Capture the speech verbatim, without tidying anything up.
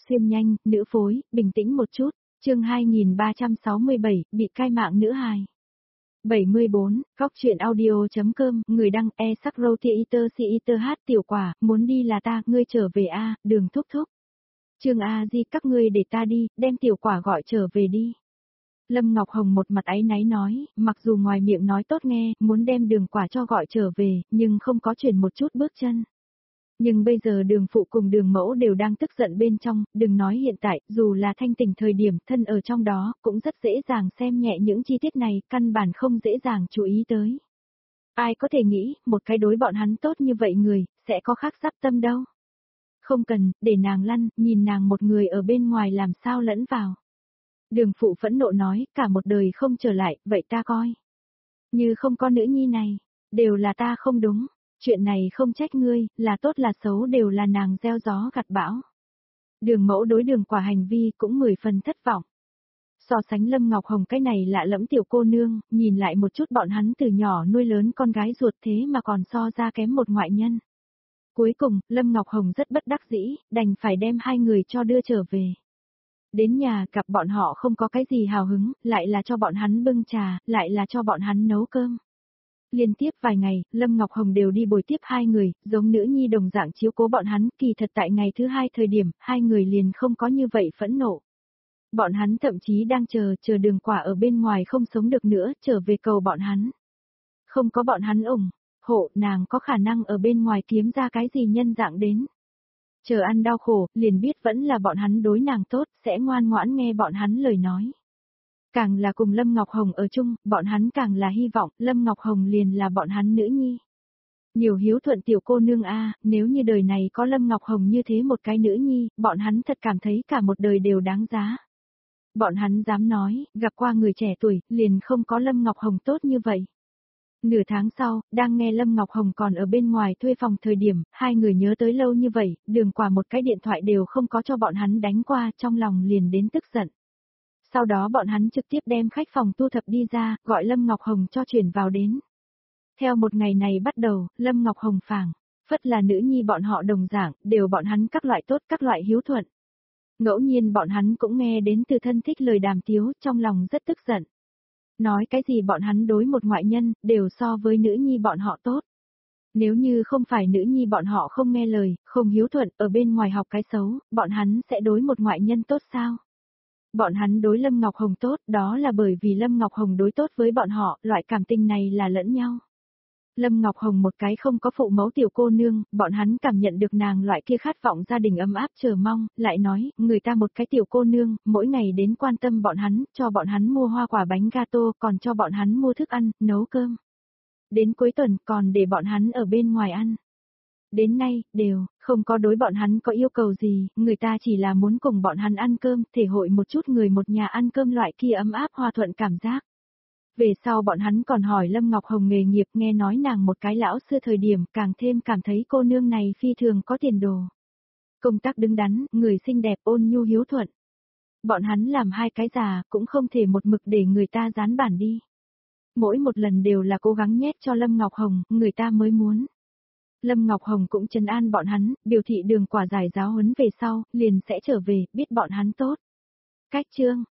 xuyên nhanh, nữ phối, bình tĩnh một chút. Chương hai nghìn ba trăm sáu mươi bảy, bị cai mạng nữ hài. bảy mươi bốn, Góc truyện audio.com, người đăng e sắc roti iter si iter hát tiểu quả, muốn đi là ta, ngươi trở về a, đường thúc thúc. Trương A Di các ngươi để ta đi, đem tiểu quả gọi trở về đi. Lâm Ngọc Hồng một mặt áy náy nói, mặc dù ngoài miệng nói tốt nghe, muốn đem đường quả cho gọi trở về, nhưng không có chuyển một chút bước chân. Nhưng bây giờ đường phụ cùng đường mẫu đều đang tức giận bên trong, đừng nói hiện tại, dù là thanh tỉnh thời điểm thân ở trong đó, cũng rất dễ dàng xem nhẹ những chi tiết này, căn bản không dễ dàng chú ý tới. Ai có thể nghĩ, một cái đối bọn hắn tốt như vậy người, sẽ có khác sắp tâm đâu. Không cần, để nàng lăn, nhìn nàng một người ở bên ngoài làm sao lẫn vào. Đường phụ phẫn nộ nói, cả một đời không trở lại, vậy ta coi. Như không có nữ nhi này, đều là ta không đúng. Chuyện này không trách ngươi, là tốt là xấu đều là nàng gieo gió gặt bão. Đường mẫu đối đường quả hành vi cũng mười phần thất vọng. So sánh Lâm Ngọc Hồng cái này lạ lẫm tiểu cô nương, nhìn lại một chút bọn hắn từ nhỏ nuôi lớn con gái ruột thế mà còn so ra kém một ngoại nhân. Cuối cùng, Lâm Ngọc Hồng rất bất đắc dĩ, đành phải đem hai người cho đưa trở về. Đến nhà gặp bọn họ không có cái gì hào hứng, lại là cho bọn hắn bưng trà, lại là cho bọn hắn nấu cơm. Liên tiếp vài ngày, Lâm Ngọc Hồng đều đi bồi tiếp hai người, giống nữ nhi đồng dạng chiếu cố bọn hắn, kỳ thật tại ngày thứ hai thời điểm, hai người liền không có như vậy phẫn nộ. Bọn hắn thậm chí đang chờ, chờ đường quả ở bên ngoài không sống được nữa, trở về cầu bọn hắn. Không có bọn hắn ủng, hộ, nàng có khả năng ở bên ngoài kiếm ra cái gì nhân dạng đến. Chờ ăn đau khổ, liền biết vẫn là bọn hắn đối nàng tốt, sẽ ngoan ngoãn nghe bọn hắn lời nói. Càng là cùng Lâm Ngọc Hồng ở chung, bọn hắn càng là hy vọng, Lâm Ngọc Hồng liền là bọn hắn nữ nhi. Nhiều hiếu thuận tiểu cô nương a, nếu như đời này có Lâm Ngọc Hồng như thế một cái nữ nhi, bọn hắn thật cảm thấy cả một đời đều đáng giá. Bọn hắn dám nói, gặp qua người trẻ tuổi, liền không có Lâm Ngọc Hồng tốt như vậy. Nửa tháng sau, đang nghe Lâm Ngọc Hồng còn ở bên ngoài thuê phòng thời điểm, hai người nhớ tới lâu như vậy, đường quả một cái điện thoại đều không có cho bọn hắn đánh qua, trong lòng liền đến tức giận. Sau đó bọn hắn trực tiếp đem khách phòng thu thập đi ra, gọi Lâm Ngọc Hồng cho chuyển vào đến. Theo một ngày này bắt đầu, Lâm Ngọc Hồng phảng phất là nữ nhi bọn họ đồng dạng, đều bọn hắn các loại tốt các loại hiếu thuận. Ngẫu nhiên bọn hắn cũng nghe đến từ thân thích lời đàm tiếu, trong lòng rất tức giận. Nói cái gì bọn hắn đối một ngoại nhân, đều so với nữ nhi bọn họ tốt. Nếu như không phải nữ nhi bọn họ không nghe lời, không hiếu thuận, ở bên ngoài học cái xấu, bọn hắn sẽ đối một ngoại nhân tốt sao? Bọn hắn đối Lâm Ngọc Hồng tốt, đó là bởi vì Lâm Ngọc Hồng đối tốt với bọn họ, loại cảm tình này là lẫn nhau. Lâm Ngọc Hồng một cái không có phụ mẫu tiểu cô nương, bọn hắn cảm nhận được nàng loại kia khát vọng gia đình ấm áp chờ mong, lại nói, người ta một cái tiểu cô nương, mỗi ngày đến quan tâm bọn hắn, cho bọn hắn mua hoa quả bánh gato, còn cho bọn hắn mua thức ăn, nấu cơm. Đến cuối tuần còn để bọn hắn ở bên ngoài ăn. Đến nay, đều, không có đối bọn hắn có yêu cầu gì, người ta chỉ là muốn cùng bọn hắn ăn cơm, thể hội một chút người một nhà ăn cơm loại kia ấm áp hòa thuận cảm giác. Về sau bọn hắn còn hỏi Lâm Ngọc Hồng nghề nghiệp, nghe nói nàng một cái lão sư thời điểm, càng thêm cảm thấy cô nương này phi thường có tiền đồ. Công tác đứng đắn, người xinh đẹp ôn nhu hiếu thuận. Bọn hắn làm hai cái già, cũng không thể một mực để người ta dán bản đi. Mỗi một lần đều là cố gắng nhét cho Lâm Ngọc Hồng, người ta mới muốn. Lâm Ngọc Hồng cũng trấn an bọn hắn, biểu thị đường quả giải giáo huấn về sau, liền sẽ trở về, biết bọn hắn tốt. Cách chương